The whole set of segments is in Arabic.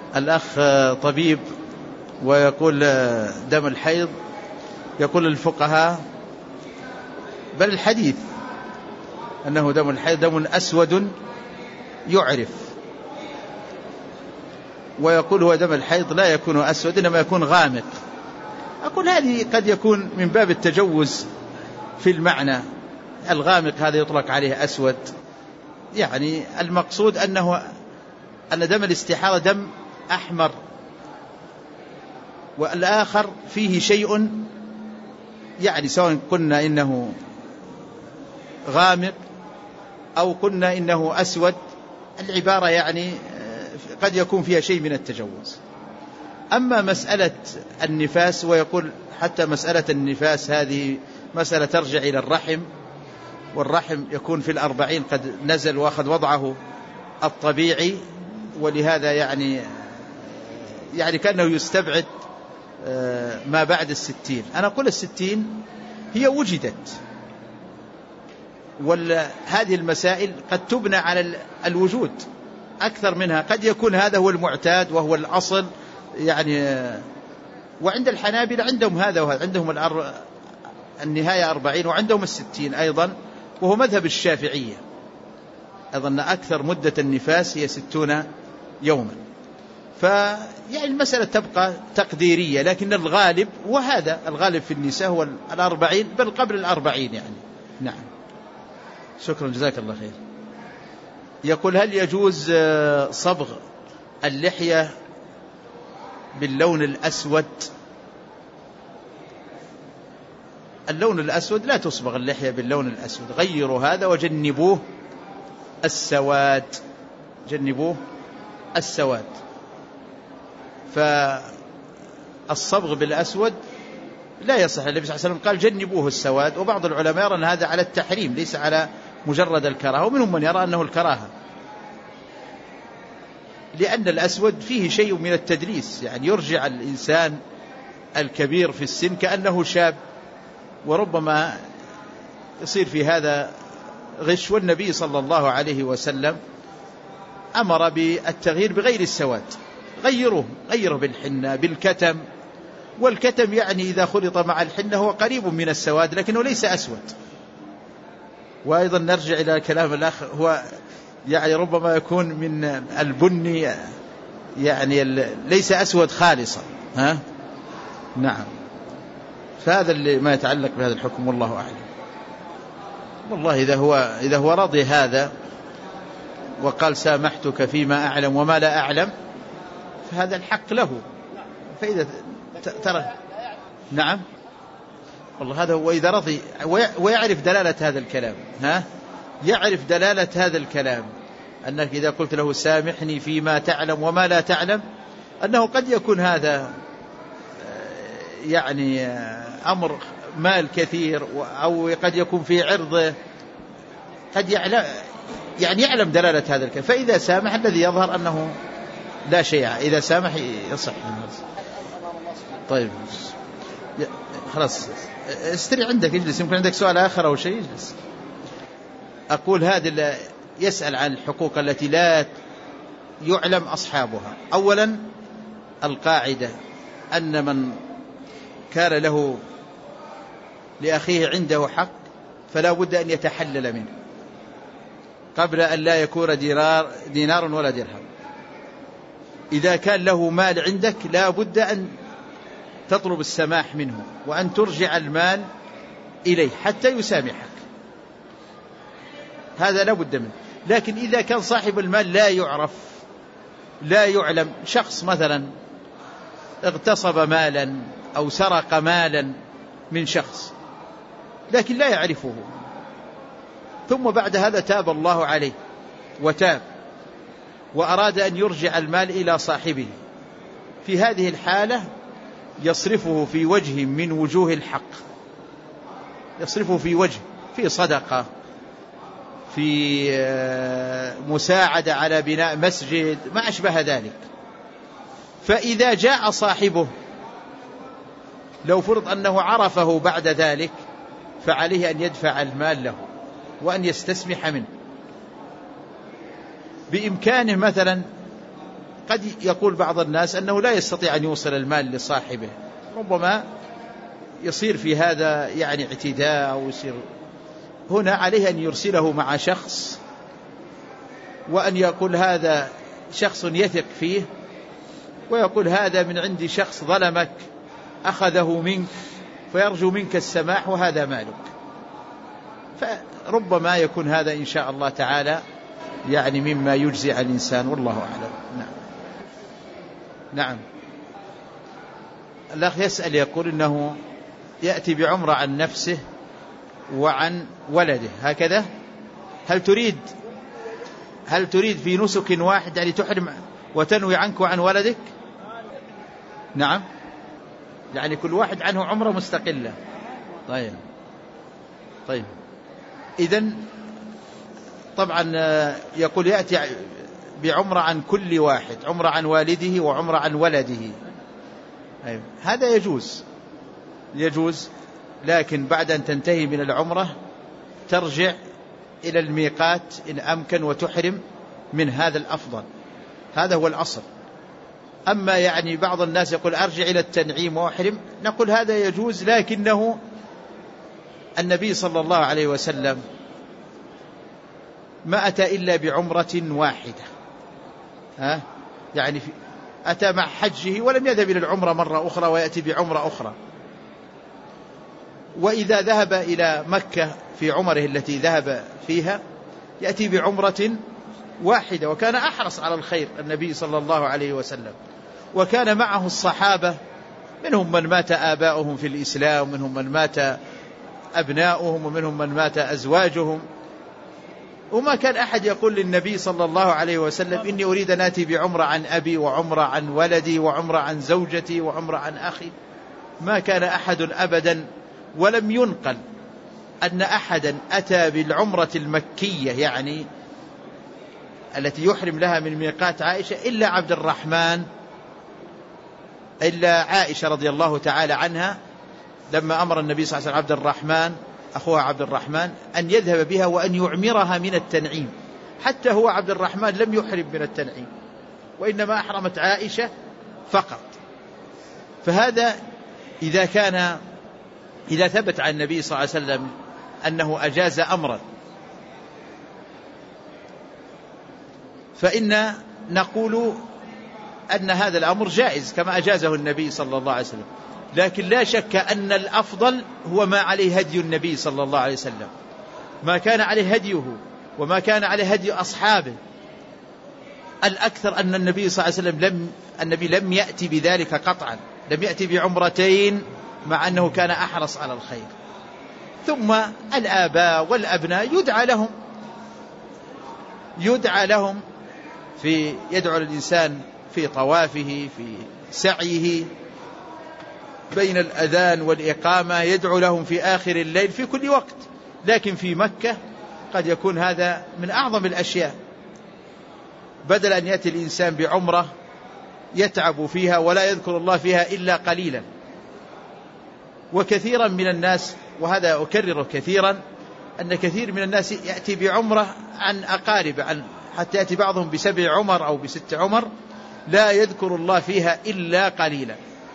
الأخ طبيب ويقول دم الحيض، يقول الفقهاء بل الحديث أنه دم الحيض دم أسود يعرف، ويقول هو دم الحيض لا يكون أسود إنما يكون غامق. أقول هذه قد يكون من باب التجوز في المعنى، الغامق هذا يطلق عليه أسود، يعني المقصود أن دم الاستحاضة دم أحمر، والآخر فيه شيء، يعني سواء قلنا إنه غامق أو قلنا إنه أسود، العبارة يعني قد يكون فيها شيء من التجوز. أما مسألة النفاس، ويقول حتى مسألة النفاس هذه مسألة ترجع إلى الرحم، والرحم يكون في 40 قد نزل وأخذ وضعه الطبيعي، ولهذا يعني كأنه يستبعد ما بعد 60. أنا أقول 60 هي وجدت، وهذه المسائل قد تبنى على الوجود أكثر منها، قد يكون هذا هو المعتاد وهو الأصل يعني. وعند الحنابلة عندهم هذا وهذا، عندهم النهاية 40 وعندهم 60 أيضا، وهو مذهب الشافعية أظن أكثر مدة النفاس هي 60 يوما. فيعني المسألة تبقى تقديرية، لكن الغالب وهذا الغالب في النساء هو 40 بل قبل 40 يعني. نعم، شكرا جزاك الله خير. يقول هل يجوز صبغ اللحية باللون الأسود؟ اللون الأسود لا تصبغ اللحية باللون الأسود، غيروا هذا وجنبوه السواد، جنبوه السواد. فالصبغ بالأسود لا يصح. النبي صلى الله عليه وسلم قال جنبوه السواد، وبعض العلماء يرى أن هذا على التحريم ليس على مجرد الكراهة، ومنهم من يرى أنه الكراهة، لأن الأسود فيه شيء من التدليس، يعني يرجع الإنسان الكبير في السن كأنه شاب، وربما يصير في هذا غش. والنبي صلى الله عليه وسلم أمر بالتغيير بغير السواد، غيره بالحنة بالكتم، والكتم يعني إذا خلط مع الحنة هو قريب من السواد لكنه ليس أسود. وأيضا نرجع إلى كلام الأخ، هو يعني ربما يكون من البني، يعني ليس أسود خالصا. نعم، فهذا اللي ما يتعلق بهذا الحكم، والله أعلم. والله إذا هو رضي هذا وقال سامحتك فيما أعلم وما لا أعلم، فهذا الحق له. فإذا ترى نعم، والله هذا هو إذا رضي ويعرف دلالة هذا الكلام، يعرف دلالة هذا الكلام، أنك إذا قلت له سامحني فيما تعلم وما لا تعلم، أنه قد يكون هذا يعني أمر مال كثير، أو قد يكون في عرضه، قد يعلم دلالة هذا الكلام. فإذا سامح الذي يظهر أنه لا شيء، إذا سامح يصح. طيب خلاص استري عندك، اجلس، يمكن عندك سؤال آخر أو شيء، اجلس. أقول هذا يسأل عن الحقوق التي لا يعلم أصحابها. أولا القاعدة أن من كان له لأخيه عنده حق فلا بد أن يتحلل منه قبل أن لا يكون دينار ولا درهم. إذا كان له مال عندك لا بد أن تطلب السماح منه وأن ترجع المال إليه حتى يسامحك، هذا لا بد منه. لكن إذا كان صاحب المال لا يعرف لا يعلم، شخص مثلا اغتصب مالا أو سرق مالا من شخص لكن لا يعرفه، ثم بعد هذا تاب الله عليه وتاب وأراد أن يرجع المال إلى صاحبه، في هذه الحالة يصرفه في وجه من وجوه الحق، يصرفه في وجه، في صدقة، في مساعدة على بناء مسجد، ما أشبه ذلك. فإذا جاء صاحبه لو فرض أنه عرفه بعد ذلك فعليه أن يدفع المال له وأن يستسمح منه. بإمكانه مثلا قد يقول بعض الناس أنه لا يستطيع أن يوصل المال لصاحبه، ربما يصير في هذا يعني اعتداء أو يصير. هنا عليه أن يرسله مع شخص، وأن يقول هذا شخص يثق فيه، ويقول هذا من عندي شخص ظلمك أخذه منك فيرجو منك السماح وهذا مالك. فربما يكون هذا إن شاء الله تعالى يعني مما يجزي عن الإنسان، والله أعلم. نعم. الأخ يسأل يقول إنه يأتي بعمرة عن نفسه وعن ولده هكذا، هل تريد في نسك واحد يعني تحرم وتنوي عنك وعن ولدك؟ نعم، يعني كل واحد عنه عمرة مستقلة. طيب إذن طبعا يقول يأتي بعمرة عن كل واحد، عمرة عن والده وعمرة عن ولده. هذا يجوز، لكن بعد أن تنتهي من العمرة ترجع إلى الميقات إن أمكن وتحرم من هذا الأفضل، هذا هو الأصل. أما يعني بعض الناس يقول أرجع إلى التنعيم وأحرم، نقول هذا يجوز، لكنه النبي صلى الله عليه وسلم ما أتى إلا بعمرة واحدة، يعني أتى مع حجه ولم يذهب إلى العمرة مرة أخرى ويأتي بعمرة أخرى. وإذا ذهب إلى مكة في عمره التي ذهب فيها يأتي بعمرة واحدة، وكان أحرص على الخير النبي صلى الله عليه وسلم، وكان معه الصحابة منهم من مات آباؤهم في الإسلام، ومنهم من مات أبناؤهم، ومنهم من مات أزواجهم، وما كان أحد يقول للنبي صلى الله عليه وسلم إني أريد أن آتي بعمرة عن أبي وعمرة عن ولدي وعمرة عن زوجتي وعمرة عن أخي. ما كان أحد أبدا، ولم ينقل أن أحدا أتى بالعمرة المكية يعني التي يحرم لها من ميقات عائشة إلا عائشة رضي الله تعالى عنها، لما أمر النبي صلى الله عليه وسلم عبد الرحمن أخوها عبد الرحمن أن يذهب بها وأن يعمرها من التنعيم. حتى هو عبد الرحمن لم يحرم من التنعيم، وإنما أحرمت عائشة فقط. فهذا إذا ثبت عن النبي صلى الله عليه وسلم أنه أجاز أمرا، فإن نقول أن هذا الأمر جائز كما أجازه النبي صلى الله عليه وسلم، لكن لا شك أن الأفضل هو ما عليه هدي النبي صلى الله عليه وسلم، ما كان عليه هديه وما كان عليه هدي أصحابه. الأكثر أن النبي صلى الله عليه وسلم النبي لم يأتي بذلك قطعا، لم يأتي بعمرتين مع أنه كان أحرص على الخير. ثم الآباء والأبناء يدعى لهم يدعو الإنسان في طوافه في سعيه بين الأذان والإقامة، يدعو لهم في آخر الليل في كل وقت. لكن في مكة قد يكون هذا من أعظم الأشياء، بدل أن يأتي الإنسان بعمرة يتعب فيها ولا يذكر الله فيها إلا قليلا. وكثيرا من الناس، وهذا أكرره كثيرا، أن كثير من الناس يأتي بعمرة عن أقارب، حتى يأتي بعضهم ب7 عمر أو ب6 عمر لا يذكر الله فيها إلا قليلا.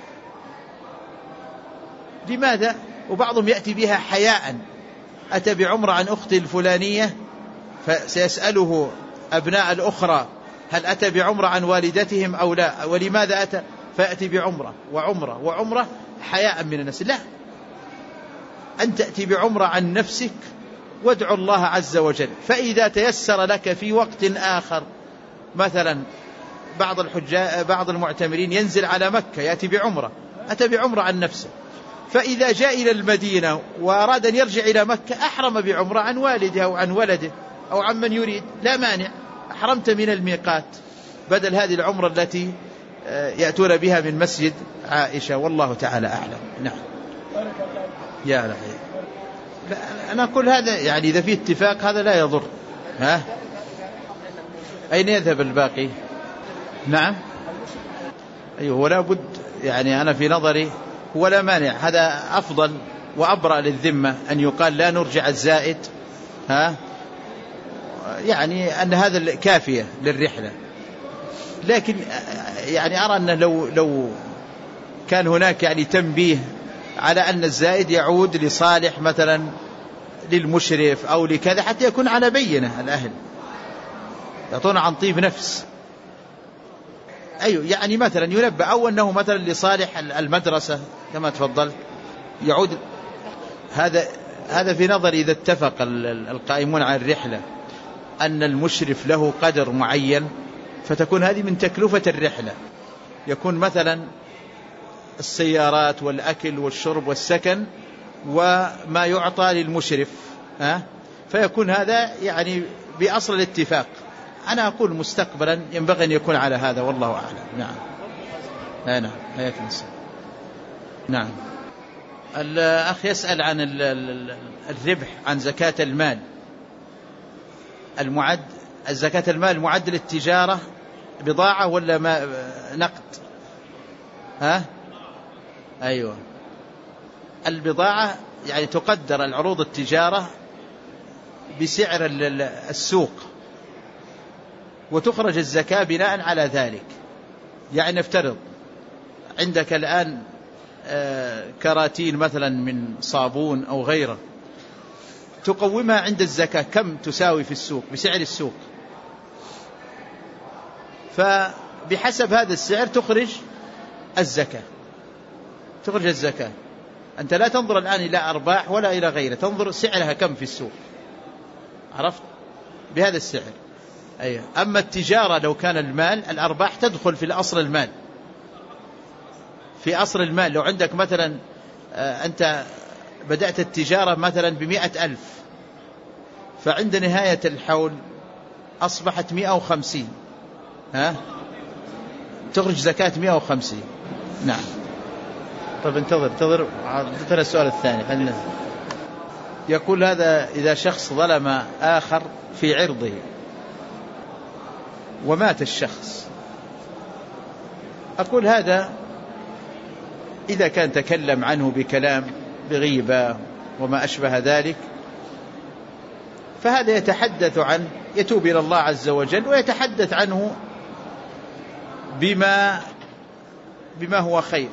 لماذا؟ وبعضهم يأتي بها حياء، أتى بعمرة عن أخت الفلانية فسيسأله أبناء الأخرى هل أتى بعمرة عن والدتهم أو لا، ولماذا أتى، فيأتي بعمرة وعمرة وعمرة حياء من الناس. لا، أن تأتي بعمرة عن نفسك وادعو الله عز وجل. فإذا تيسر لك في وقت آخر، مثلا بعض المعتمرين ينزل على مكة يأتي بعمرة، أتى بعمرة عن نفسه، فإذا جاء إلى المدينة وأراد أن يرجع إلى مكة أحرم بعمرة عن والده أو عن ولده أو عن من يريد، لا مانع، أحرمت من الميقات بدل هذه العمرة التي يأتون بها من مسجد عائشة، والله تعالى أعلم. نعم. يا لحي. أنا أقول هذا يعني إذا في اتفاق هذا لا يضر. أين يذهب الباقي؟ نعم، أيوه، ولا بد، يعني أنا في نظري هو لا مانع، هذا أفضل وأبرأ للذمة أن يقال لا نرجع الزائد، يعني أن هذا كافية للرحلة. لكن يعني أرى أنه لو كان هناك يعني تنبيه على أن الزائد يعود لصالح مثلا للمشرف أو لكذا حتى يكون على بينة الأهل يعطون عن طيب نفس. أيوة يعني مثلا ينبه أو أنه مثلا لصالح المدرسة كما تفضل يعود. هذا في نظر إذا اتفق القائمون على الرحلة أن المشرف له قدر معين فتكون هذه من تكلفة الرحلة، يكون مثلا السيارات والأكل والشرب والسكن وما يعطى للمشرف فيكون هذا يعني بأصل الاتفاق. أنا أقول مستقبلا ينبغي أن يكون على هذا والله أعلم. نعم. نعم حياك الله. نعم. الأخ يسأل عن الربح عن زكاة المال المعد. الزكاة المال معد للتجارة بضاعة ولا ما نقد؟ أيوة البضاعة يعني تقدر العروض التجارة بسعر السوق وتخرج الزكاة بناء على ذلك. يعني نفترض عندك الآن كراتين مثلا من صابون أو غيره تقومها عند الزكاة كم تساوي في السوق بسعر السوق، فبحسب هذا السعر تخرج الزكاة. أنت لا تنظر الآن إلى أرباح ولا إلى غيره، تنظر سعرها كم في السوق، عرفت بهذا السعر. أيه. أما التجارة لو كان المال الأرباح تدخل في الأصل المال، في أصل المال. لو عندك مثلا أنت بدأت التجارة مثلا ب100,000 فعند نهاية الحول أصبحت 150 تخرج زكاة 150. نعم. طيب انتظر عطنا السؤال الثاني. يقول هذا إذا شخص ظلم آخر في عرضه ومات الشخص، أقول هذا إذا كان تكلم عنه بكلام بغيبة وما أشبه ذلك فهذا يتحدث عنه، يتوب إلى الله عز وجل ويتحدث عنه بما هو خير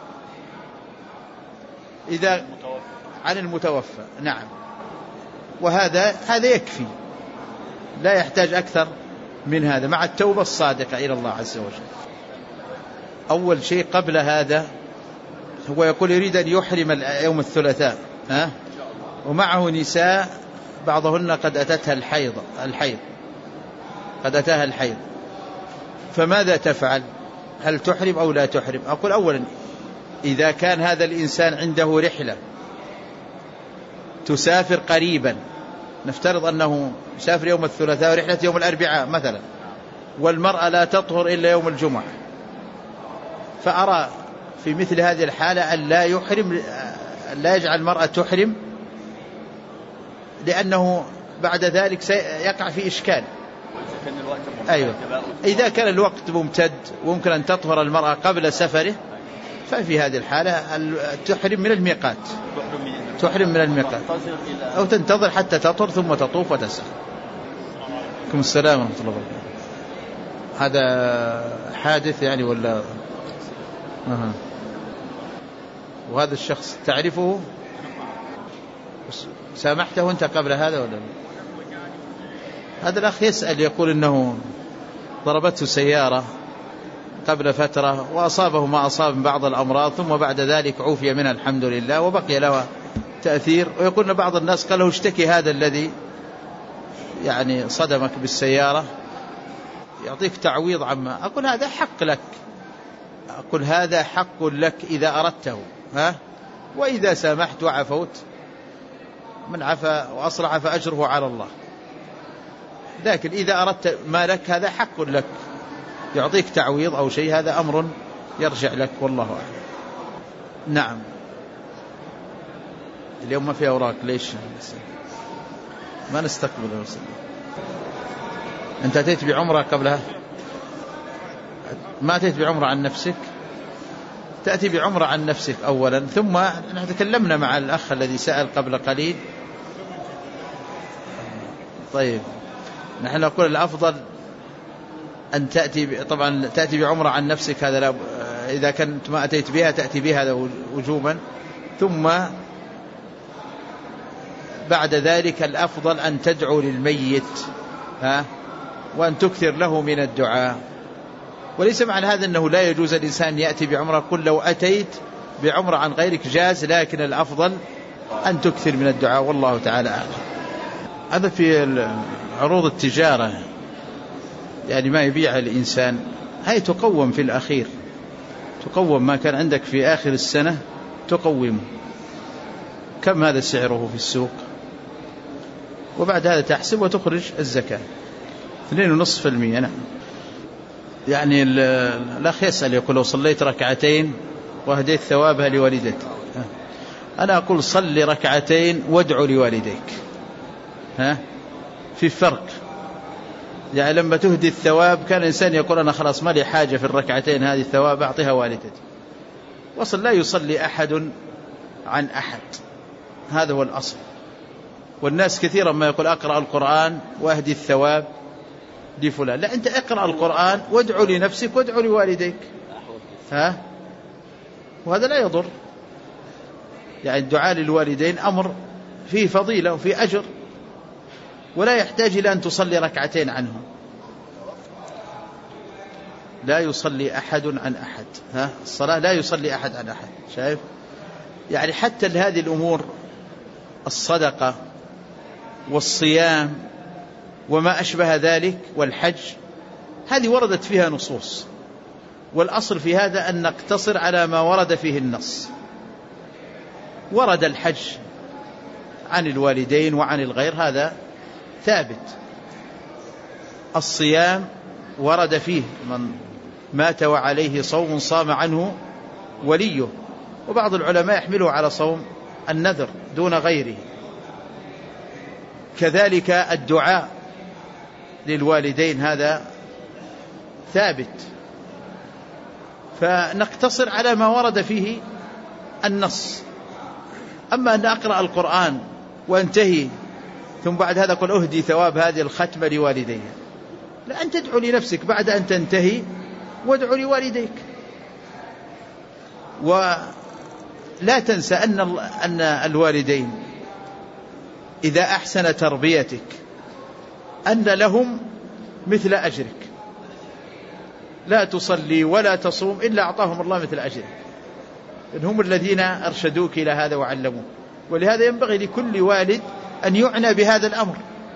إذا عن المتوفى. نعم. وهذا يكفي، لا يحتاج أكثر من هذا مع التوبة الصادقة إلى الله عز وجل. أول شيء قبل هذا هو يقول يريد أن يحرم يوم الثلاثاء ومعه نساء بعضهن قد أتتها الحيض قد أتاها الحيض، فماذا تفعل؟ هل تحرم أو لا تحرم؟ أقول أولا إذا كان هذا الإنسان عنده رحلة تسافر قريبا، نفترض أنه يسافر يوم الثلاثاء ورحلة يوم الأربعاء مثلا، والمرأة لا تطهر إلا يوم الجمعة، فأرى في مثل هذه الحالة أن لا يجعل المرأة تحرم، لأنه بعد ذلك سيقع في إشكال. أيوة. إذا كان الوقت ممتد وممكن أن تطهر المرأة قبل سفره ففي هذه الحالة تحرم من الميقات، أو تنتظر حتى تطهر ثم تطوف وتسعى. عليكم السلام ورحمة الله وبركاته. هذا حادث يعني ولا وهذا الشخص تعرفه؟ سامحته أنت قبل هذا ولا؟ هذا الأخ يسأل يقول إنه ضربته سيارة قبل فترة وأصابه ما أصاب من بعض الأمراض، ثم بعد ذلك عوفي منها الحمد لله وبقي له تأثير، ويقول بعض الناس قال له اشتكي هذا الذي يعني صدمك بالسيارة يعطيك تعويض عما. أقول هذا حق لك، أقول هذا حق لك إذا أردته، وإذا سامحت وعفوت من عفا وأصلح فأجره على الله. لكن إذا أردت ما لك هذا حق لك، يعطيك تعويض أو شيء هذا أمر يرجع لك والله أعلم. نعم. اليوم ما في أوراق ليش ما نستقبل الرسل؟ أنت أتيت بعمرة قبلها؟ ما أتيت بعمرة عن نفسك؟ تأتي بعمرة عن نفسك أولا، ثم نحن تكلمنا مع الأخ الذي سأل قبل قليل. طيب نحن نقول الأفضل أن تأتي، طبعا تأتي بعمرة عن نفسك، هذا لا، إذا كنت ما أتيت بها تأتي بها هذا وجوبا. ثم بعد ذلك الأفضل أن تدعو للميت وأن تكثر له من الدعاء. وليس معنى هذا أنه لا يجوز الإنسان يأتي بعمرة، قل لو أتيت بعمرة عن غيرك جاز، لكن الأفضل أن تكثر من الدعاء، والله تعالى أعلم. هذا في عروض التجارة، يعني ما يبيع الإنسان هي تقوم في الأخير، تقوم ما كان عندك في آخر السنة تقومه، كم هذا سعره في السوق، وبعد هذا تحسب وتخرج الزكاة 2.5%. نعم. يعني الأخ يسأل يقول لو صليت ركعتين وهديت ثوابها لوالدتي، أنا أقول صلي ركعتين وادعو لوالديك، في فرق. يعني لما تهدي الثواب كان الإنسان يقول أنا خلاص ما لي حاجة في الركعتين هذه الثواب أعطيها والدتي، وصل لا يصلي أحد عن أحد، هذا هو الأصل. والناس كثيرا ما يقول أقرأ القرآن وأهدي الثواب لفلان، لا، أنت اقرأ القرآن وادعو لنفسك وادعو لوالديك، وهذا لا يضر. يعني الدعاء للوالدين أمر فيه فضيلة وفيه أجر، ولا يحتاج إلى أن تصلي ركعتين عنهم. لا يصلي أحد عن أحد، الصلاة لا يصلي أحد عن أحد. شايف؟ يعني حتى هذه الأمور، الصدقة والصيام وما أشبه ذلك والحج، هذه وردت فيها نصوص، والأصل في هذا أن نقتصر على ما ورد فيه النص. ورد الحج عن الوالدين وعن الغير، هذا ثابت. الصيام ورد فيه من مات وعليه صوم صام عنه وليه، وبعض العلماء يحمله على صوم النذر دون غيره. كذلك الدعاء للوالدين هذا ثابت، فنقتصر على ما ورد فيه النص. أما أن أقرأ القرآن وانتهي ثم بعد هذا قل أهدي ثواب هذه الختمة لوالدي، لا، أن تدعو لنفسك بعد أن تنتهي وادعو لوالديك. ولا تنسى أن الوالدين إذا أحسن تربيتك أن لهم مثل أجرك، لا تصلي ولا تصوم إلا أعطاهم الله مثل أجرك، إن هم الذين أرشدوك إلى هذا وعلموك. ولهذا ينبغي لكل والد أن يعنى بهذا الأمر،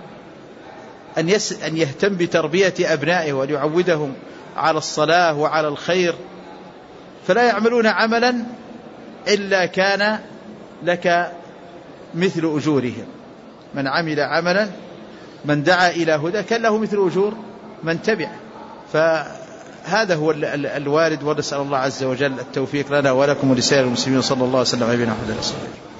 أن يهتم بتربية أبنائه وأن يعودهم على الصلاة وعلى الخير، فلا يعملون عملا إلا كان لك مثل أجورهم. من عمل عملا من دعا إلى هدى كان له مثل أجور من تبع. فهذا هو الوارد، ونسأل الله عز وجل التوفيق لنا ولكم ولسائر المسلمين. صلى الله عليه وسلم على نبينا محمد.